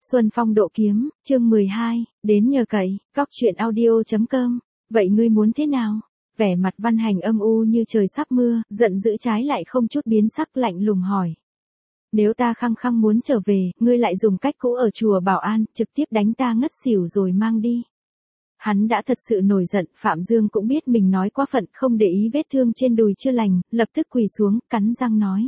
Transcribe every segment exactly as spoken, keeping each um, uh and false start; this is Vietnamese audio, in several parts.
Xuân Phong độ kiếm, chương mười hai, đến nhờ cậy, cóc truyện audio.com. Vậy ngươi muốn thế nào? Vẻ mặt Văn Hành âm u như trời sắp mưa, giận dữ trái lại không chút biến sắc, lạnh lùng hỏi. Nếu ta khăng khăng muốn trở về, ngươi lại dùng cách cũ ở chùa Bảo An, trực tiếp đánh ta ngất xỉu rồi mang đi. Hắn đã thật sự nổi giận, Phạm Dương cũng biết mình nói quá phận, không để ý vết thương trên đùi chưa lành, lập tức quỳ xuống, cắn răng nói.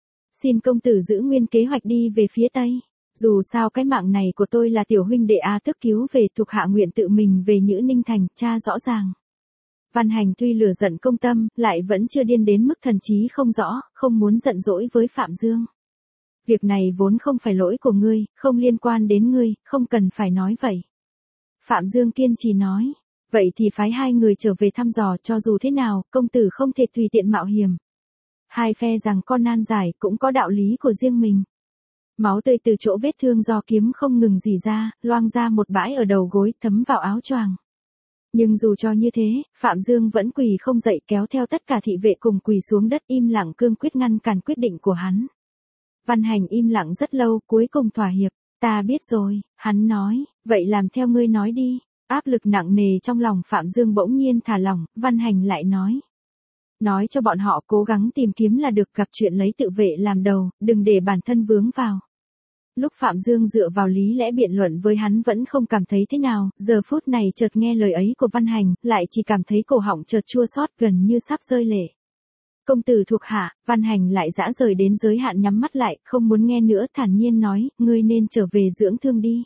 Xin công tử giữ nguyên kế hoạch đi về phía Tây. Dù sao cái mạng này của tôi là tiểu huynh đệ A Tước cứu về, thuộc hạ nguyện tự mình về Nhữ Ninh Thành, tra rõ ràng. Văn Hành tuy lửa giận công tâm, lại vẫn chưa điên đến mức thần trí không rõ, không muốn giận dỗi với Phạm Dương. Việc này vốn không phải lỗi của ngươi, không liên quan đến ngươi, không cần phải nói vậy. Phạm Dương kiên trì nói, vậy thì phái hai người trở về thăm dò, cho dù thế nào, công tử không thể tùy tiện mạo hiểm. Hai phe rằng con nan giải cũng có đạo lý của riêng mình. Máu tươi từ chỗ vết thương do kiếm không ngừng rỉ ra, loang ra một bãi ở đầu gối, thấm vào áo choàng. Nhưng dù cho như thế, Phạm Dương vẫn quỳ không dậy, kéo theo tất cả thị vệ cùng quỳ xuống đất, im lặng cương quyết ngăn cản quyết định của hắn. Văn Hành im lặng rất lâu, cuối cùng thỏa hiệp. Ta biết rồi, hắn nói, vậy làm theo ngươi nói đi. Áp lực nặng nề trong lòng Phạm Dương bỗng nhiên thả lỏng, Văn Hành lại nói. Nói cho bọn họ cố gắng tìm kiếm là được, gặp chuyện lấy tự vệ làm đầu, đừng để bản thân vướng vào. Lúc Phạm Dương dựa vào lý lẽ biện luận với hắn vẫn không cảm thấy thế nào, giờ phút này chợt nghe lời ấy của Văn Hành, lại chỉ cảm thấy cổ họng chợt chua xót, gần như sắp rơi lệ. Công tử thuộc hạ, Văn Hành lại dã rời đến giới hạn, nhắm mắt lại, không muốn nghe nữa, thản nhiên nói, ngươi nên trở về dưỡng thương đi.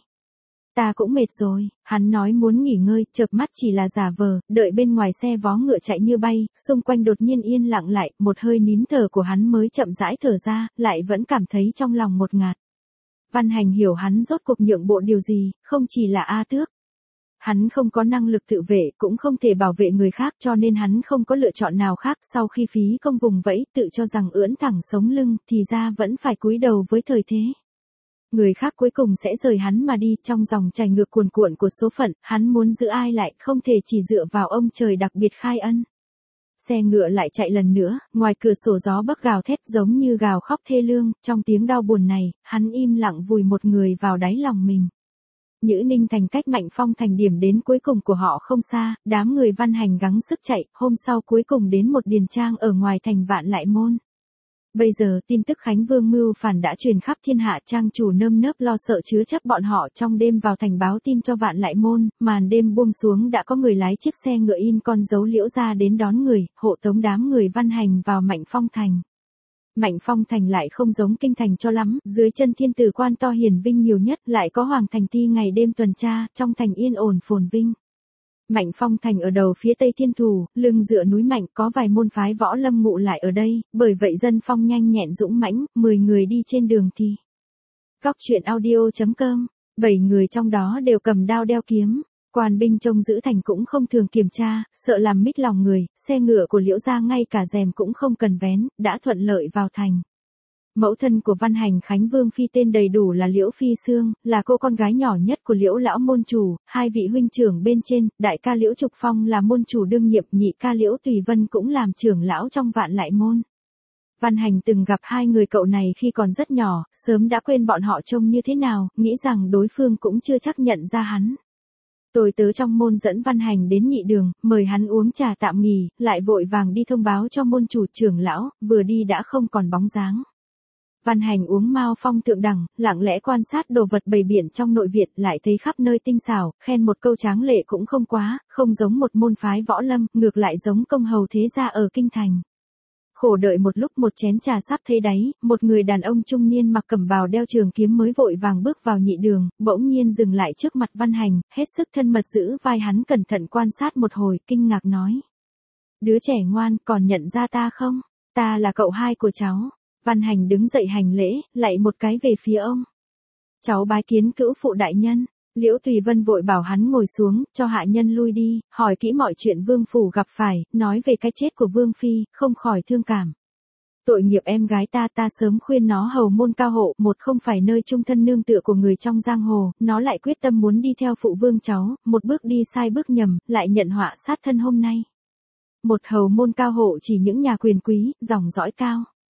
Ta cũng mệt rồi, hắn nói muốn nghỉ ngơi, chợp mắt chỉ là giả vờ, đợi bên ngoài xe vó ngựa chạy như bay, xung quanh đột nhiên yên lặng lại, một hơi nín thở của hắn mới chậm rãi thở ra, lại vẫn cảm thấy trong lòng một ngạt. Văn Hành hiểu hắn rốt cuộc nhượng bộ điều gì, không chỉ là A Tước. Hắn không có năng lực tự vệ, cũng không thể bảo vệ người khác, cho nên hắn không có lựa chọn nào khác, sau khi phí công vùng vẫy, tự cho rằng ưỡn thẳng sống lưng, thì ra vẫn phải cúi đầu với thời thế. Người khác cuối cùng sẽ rời hắn mà đi, trong dòng chảy ngược cuồn cuộn của số phận, hắn muốn giữ ai lại, không thể chỉ dựa vào ông trời đặc biệt khai ân. Xe ngựa lại chạy lần nữa, ngoài cửa sổ gió bấc gào thét giống như gào khóc thê lương, trong tiếng đau buồn này, hắn im lặng vùi một người vào đáy lòng mình. Nhữ Ninh Thành cách Mạnh Phong Thành điểm đến cuối cùng của họ không xa, đám người Văn Hành gắng sức chạy, hôm sau cuối cùng đến một điền trang ở ngoài thành Vạn Lại Môn. Bây giờ tin tức Khánh Vương mưu phản đã truyền khắp thiên hạ, trang chủ nơm nớp lo sợ chứa chấp bọn họ trong đêm vào thành báo tin cho Vạn Lại Môn, màn đêm buông xuống đã có người lái chiếc xe ngựa in con dấu Liễu ra đến đón người, hộ tống đám người Văn Hành vào Mạnh Phong Thành. Mạnh Phong Thành lại không giống kinh thành cho lắm, dưới chân thiên tử quan to hiển vinh nhiều nhất, lại có Hoàng Thành Ti ngày đêm tuần tra, trong thành yên ổn phồn vinh. Mạnh Phong Thành ở đầu phía tây thiên thủ, lưng dựa núi Mạnh, có vài môn phái võ lâm ngụ lại ở đây, bởi vậy dân phong nhanh nhẹn dũng mãnh, mười người đi trên đường thì. Cóc truyện audio.com, bảy người trong đó đều cầm đao đeo kiếm. Quan binh trông giữ thành cũng không thường kiểm tra, sợ làm mít lòng người, xe ngựa của Liễu gia ngay cả rèm cũng không cần vén, đã thuận lợi vào thành. Mẫu thân của Văn Hành Khánh Vương phi tên đầy đủ là Liễu Phi Sương, là cô con gái nhỏ nhất của Liễu lão môn chủ, hai vị huynh trưởng bên trên, đại ca Liễu Trục Phong là môn chủ đương nhiệm, nhị ca Liễu Tùy Vân cũng làm trưởng lão trong Vạn Lại Môn. Văn Hành từng gặp hai người cậu này khi còn rất nhỏ, sớm đã quên bọn họ trông như thế nào, nghĩ rằng đối phương cũng chưa chắc nhận ra hắn. Tôi tớ trong môn dẫn Văn Hành đến nhị đường, mời hắn uống trà tạm nghỉ, lại vội vàng đi thông báo cho môn chủ trưởng lão, vừa đi đã không còn bóng dáng. Văn Hành uống Mao Phong thượng đẳng, lặng lẽ quan sát đồ vật bày biện trong nội viện, lại thấy khắp nơi tinh xảo, khen một câu tráng lệ cũng không quá, không giống một môn phái võ lâm, ngược lại giống công hầu thế gia ở kinh thành. Khổ đợi một lúc một chén trà sắp thấy đáy, một người đàn ông trung niên mặc cẩm bào đeo trường kiếm mới vội vàng bước vào nhị đường, bỗng nhiên dừng lại trước mặt Văn Hành, hết sức thân mật giữ vai hắn cẩn thận quan sát một hồi, kinh ngạc nói. Đứa trẻ ngoan, còn nhận ra ta không? Ta là cậu hai của cháu. Văn Hành đứng dậy hành lễ, lạy một cái về phía ông. Cháu bái kiến cữu phụ đại nhân. Liễu Tùy Vân vội bảo hắn ngồi xuống, cho hạ nhân lui đi, hỏi kỹ mọi chuyện vương phủ gặp phải, nói về cái chết của vương phi, không khỏi thương cảm. Tội nghiệp em gái ta, ta sớm khuyên nó hầu môn cao hộ, một không phải nơi chung thân nương tựa của người trong giang hồ, nó lại quyết tâm muốn đi theo phụ vương cháu, một bước đi sai bước nhầm, lại nhận họa sát thân hôm nay. Một hầu môn cao hộ chỉ những nhà quyền quý, dòng dõi cao.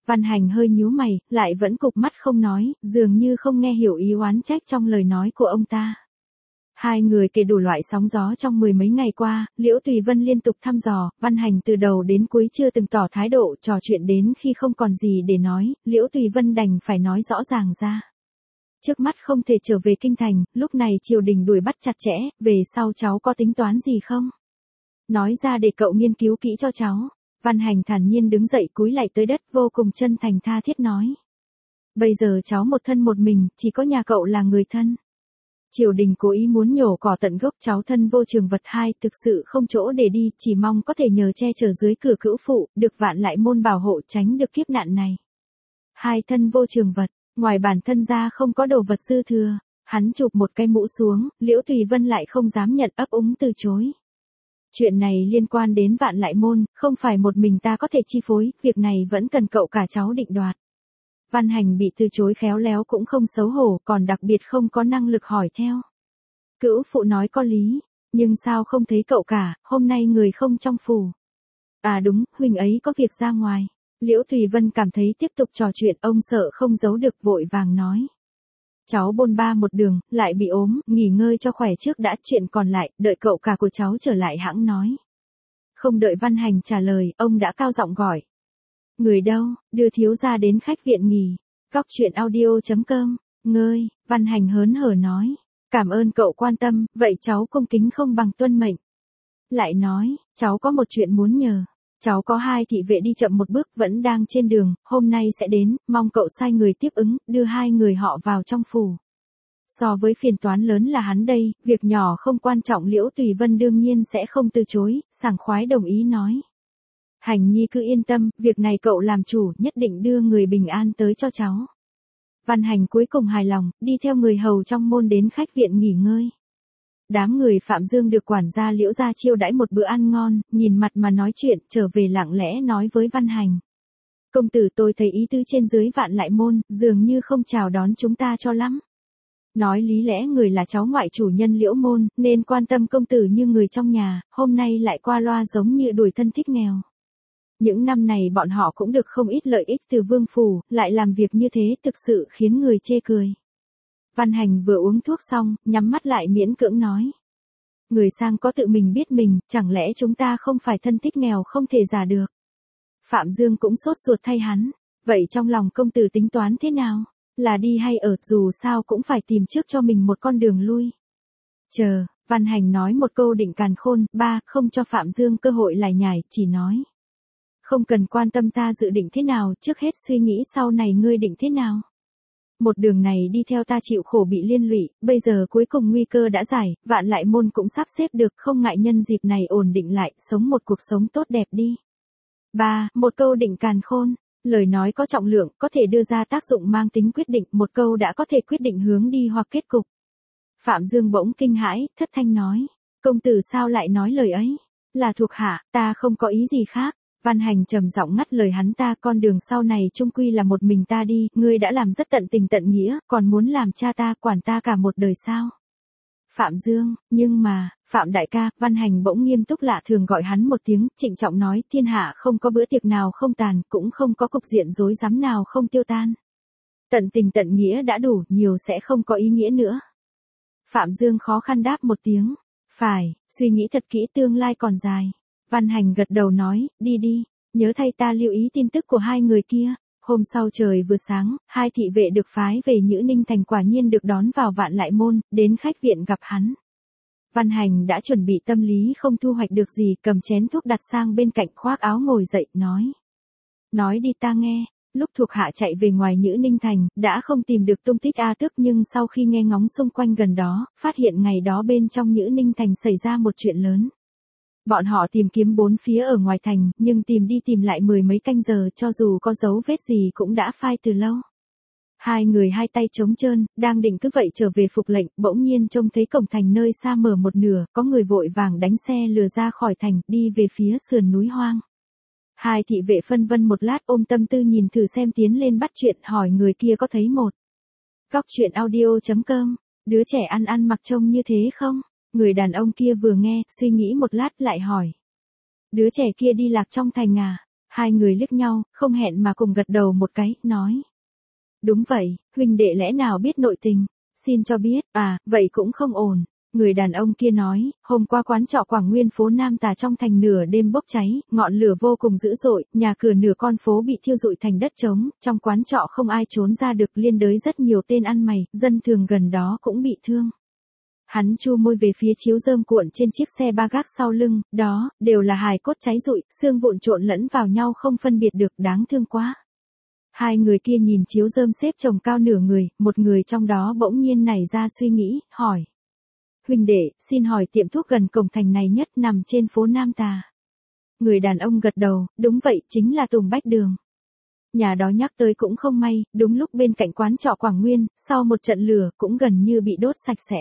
Văn Hành hơi nhíu mày, lại vẫn cụp mắt không nói, dường như không nghe hiểu ý oán trách trong lời nói của ông ta. Hai người kể đủ loại sóng gió trong mười mấy ngày qua, Liễu Tùy Vân liên tục thăm dò, Văn Hành từ đầu đến cuối chưa từng tỏ thái độ, trò chuyện đến khi không còn gì để nói, Liễu Tùy Vân đành phải nói rõ ràng ra. Trước mắt không thể trở về kinh thành, lúc này triều đình đuổi bắt chặt chẽ, về sau cháu có tính toán gì không? Nói ra để cậu nghiên cứu kỹ cho cháu. Văn Hành thản nhiên đứng dậy cúi lạy tới đất vô cùng chân thành tha thiết nói. Bây giờ cháu một thân một mình, chỉ có nhà cậu là người thân. Triều đình cố ý muốn nhổ cỏ tận gốc cháu thân vô trường vật hai thực sự không chỗ để đi, chỉ mong có thể nhờ che chở dưới cửa cữu phụ, được Vạn Lại Môn bảo hộ tránh được kiếp nạn này. Hai thân vô trường vật, ngoài bản thân ra không có đồ vật dư thừa, hắn chụp một cái mũ xuống, Liễu Tùy Vân lại không dám nhận, ấp úng từ chối. Chuyện này liên quan đến Vạn Lại Môn, không phải một mình ta có thể chi phối, việc này vẫn cần cậu cả cháu định đoạt. Văn Hành bị từ chối khéo léo cũng không xấu hổ, còn đặc biệt không có năng lực hỏi theo. Cữu phụ nói có lý, nhưng sao không thấy cậu cả, hôm nay người không trong phủ. À đúng, huynh ấy có việc ra ngoài. Liễu Tùy Vân cảm thấy tiếp tục trò chuyện ông sợ không giấu được vội vàng nói. Cháu bôn ba một đường, lại bị ốm, nghỉ ngơi cho khỏe trước đã, chuyện còn lại, đợi cậu cả của cháu trở lại hãng nói. Không đợi Văn Hành trả lời, ông đã cao giọng gọi. Người đâu, đưa thiếu gia đến khách viện nghỉ. Góc chuyện audio chấm com, ngơi, Văn Hành hớn hở nói. Cảm ơn cậu quan tâm, vậy cháu cung kính không bằng tuân mệnh. Lại nói, cháu có một chuyện muốn nhờ. Cháu có hai thị vệ đi chậm một bước vẫn đang trên đường, hôm nay sẽ đến, mong cậu sai người tiếp ứng, đưa hai người họ vào trong phủ. So với phiền toán lớn là hắn đây, việc nhỏ không quan trọng Liễu Tùy Vân đương nhiên sẽ không từ chối, sảng khoái đồng ý nói. Hành nhi cứ yên tâm, việc này cậu làm chủ, nhất định đưa người bình an tới cho cháu. Văn Hành cuối cùng hài lòng, đi theo người hầu trong môn đến khách viện nghỉ ngơi. Đám người Phạm Dương được quản gia Liễu gia chiêu đãi một bữa ăn ngon, nhìn mặt mà nói chuyện, trở về lặng lẽ nói với Văn Hành. Công tử tôi thấy ý tứ trên dưới Vạn Lại Môn, dường như không chào đón chúng ta cho lắm. Nói lý lẽ người là cháu ngoại chủ nhân Liễu môn, nên quan tâm công tử như người trong nhà, hôm nay lại qua loa giống như đuổi thân thích nghèo. Những năm này bọn họ cũng được không ít lợi ích từ vương phủ, lại làm việc như thế thực sự khiến người chê cười. Văn Hành vừa uống thuốc xong, nhắm mắt lại miễn cưỡng nói. Người sang có tự mình biết mình, chẳng lẽ chúng ta không phải thân thích nghèo không thể giả được. Phạm Dương cũng sốt ruột thay hắn. Vậy trong lòng công tử tính toán thế nào? Là đi hay ở, dù sao cũng phải tìm trước cho mình một con đường lui. Chờ, Văn Hành nói một câu định càn khôn, ba, không cho Phạm Dương cơ hội lải nhải, chỉ nói. Không cần quan tâm ta dự định thế nào, trước hết suy nghĩ sau này ngươi định thế nào. Một đường này đi theo ta chịu khổ bị liên lụy, bây giờ cuối cùng nguy cơ đã giải, Vạn Lại Môn cũng sắp xếp được, không ngại nhân dịp này ổn định lại, sống một cuộc sống tốt đẹp đi. ba. Một câu định càn khôn, lời nói có trọng lượng, có thể đưa ra tác dụng mang tính quyết định, một câu đã có thể quyết định hướng đi hoặc kết cục. Phạm Dương bỗng kinh hãi, thất thanh nói, công tử sao lại nói lời ấy? Là thuộc hạ, ta không có ý gì khác. Văn Hành trầm giọng ngắt lời hắn ta, con đường sau này chung quy là một mình ta đi, ngươi đã làm rất tận tình tận nghĩa, còn muốn làm cha ta quản ta cả một đời sao? Phạm Dương, nhưng mà, Phạm đại ca, Văn Hành bỗng nghiêm túc lạ thường gọi hắn một tiếng, trịnh trọng nói, thiên hạ không có bữa tiệc nào không tàn, cũng không có cục diện rối rắm nào không tiêu tan. Tận tình tận nghĩa đã đủ, nhiều sẽ không có ý nghĩa nữa. Phạm Dương khó khăn đáp một tiếng, phải, suy nghĩ thật kỹ, tương lai còn dài. Văn Hành gật đầu nói, đi đi, nhớ thay ta lưu ý tin tức của hai người kia. Hôm sau trời vừa sáng, hai thị vệ được phái về Nhữ Ninh Thành quả nhiên được đón vào Vạn Lại Môn, đến khách viện gặp hắn. Văn Hành đã chuẩn bị tâm lý không thu hoạch được gì, cầm chén thuốc đặt sang bên cạnh, khoác áo ngồi dậy, nói. Nói đi ta nghe, lúc thuộc hạ chạy về ngoài Nhữ Ninh Thành, đã không tìm được tung tích A Tước, nhưng sau khi nghe ngóng xung quanh gần đó, phát hiện ngày đó bên trong Nhữ Ninh Thành xảy ra một chuyện lớn. Bọn họ tìm kiếm bốn phía ở ngoài thành, nhưng tìm đi tìm lại mười mấy canh giờ, cho dù có dấu vết gì cũng đã phai từ lâu. Hai người hai tay trống trơn, đang định cứ vậy trở về phục lệnh, bỗng nhiên trông thấy cổng thành nơi xa mở một nửa, có người vội vàng đánh xe lừa ra khỏi thành, đi về phía sườn núi hoang. Hai thị vệ phân vân một lát, ôm tâm tư nhìn thử xem, tiến lên bắt chuyện, hỏi người kia có thấy một. Góc chuyện audio chấm com, đứa trẻ ăn ăn mặc trông như thế không? Người đàn ông kia vừa nghe, suy nghĩ một lát lại hỏi. Đứa trẻ kia đi lạc trong thành à? Hai người liếc nhau, không hẹn mà cùng gật đầu một cái, nói. Đúng vậy, huynh đệ lẽ nào biết nội tình, xin cho biết, à, vậy cũng không ổn. Người đàn ông kia nói, hôm qua quán trọ Quảng Nguyên phố Nam Tà trong thành nửa đêm bốc cháy, ngọn lửa vô cùng dữ dội, nhà cửa nửa con phố bị thiêu rụi thành đất trống, trong quán trọ không ai trốn ra được, liên đới rất nhiều tên ăn mày, dân thường gần đó cũng bị thương. Hắn chu môi về phía chiếu rơm cuộn trên chiếc xe ba gác sau lưng, đó, đều là hài cốt cháy rụi, xương vụn trộn lẫn vào nhau không phân biệt được, đáng thương quá. Hai người kia nhìn chiếu rơm xếp chồng cao nửa người, một người trong đó bỗng nhiên nảy ra suy nghĩ, hỏi. Huynh đệ, xin hỏi tiệm thuốc gần cổng thành này nhất nằm trên phố Nam Tà. Người đàn ông gật đầu, đúng vậy, chính là Tùng Bách Đường. Nhà đó nhắc tới cũng không may, đúng lúc bên cạnh quán trọ Quảng Nguyên, sau một trận lửa cũng gần như bị đốt sạch sẽ.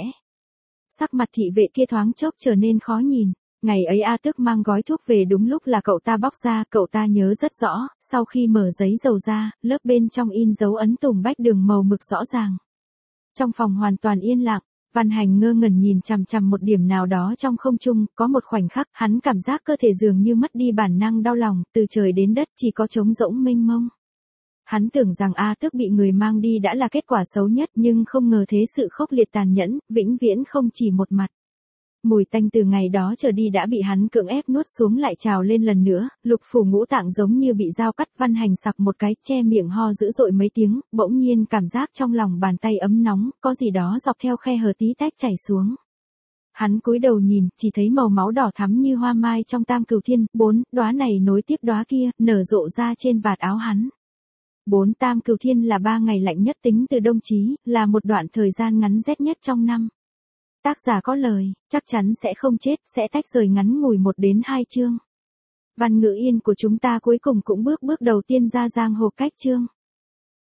Sắc mặt thị vệ kia thoáng chốc trở nên khó nhìn. Ngày ấy A Tước mang gói thuốc về đúng lúc là cậu ta bóc ra, cậu ta nhớ rất rõ, sau khi mở giấy dầu ra, lớp bên trong in dấu ấn Tùng Bách Đường màu mực rõ ràng. Trong phòng hoàn toàn yên lặng, Văn Hành ngơ ngẩn nhìn chằm chằm một điểm nào đó trong không trung, có một khoảnh khắc, hắn cảm giác cơ thể dường như mất đi bản năng đau lòng, từ trời đến đất chỉ có trống rỗng mênh mông. Hắn tưởng rằng A Tước bị người mang đi đã là kết quả xấu nhất, nhưng không ngờ thế sự khốc liệt tàn nhẫn, vĩnh viễn không chỉ một mặt. Mùi tanh từ ngày đó trở đi đã bị hắn cưỡng ép nuốt xuống lại trào lên lần nữa, lục phủ ngũ tạng giống như bị dao cắt. Văn Hành sặc một cái, che miệng ho dữ dội mấy tiếng, bỗng nhiên cảm giác trong lòng bàn tay ấm nóng, có gì đó dọc theo khe hở tí tách chảy xuống. Hắn cúi đầu nhìn, chỉ thấy màu máu đỏ thắm như hoa mai trong tam cửu thiên, bốn, đóa này nối tiếp đóa kia, nở rộ ra trên vạt áo hắn. Bốn tam cửu thiên là ba ngày lạnh nhất tính từ đông chí, là một đoạn thời gian ngắn rét nhất trong năm. Tác giả có lời, chắc chắn sẽ không chết, sẽ tách rời ngắn ngủi một đến hai chương. Văn Ngữ Yên của chúng ta cuối cùng cũng bước bước đầu tiên ra giang hồ cách chương.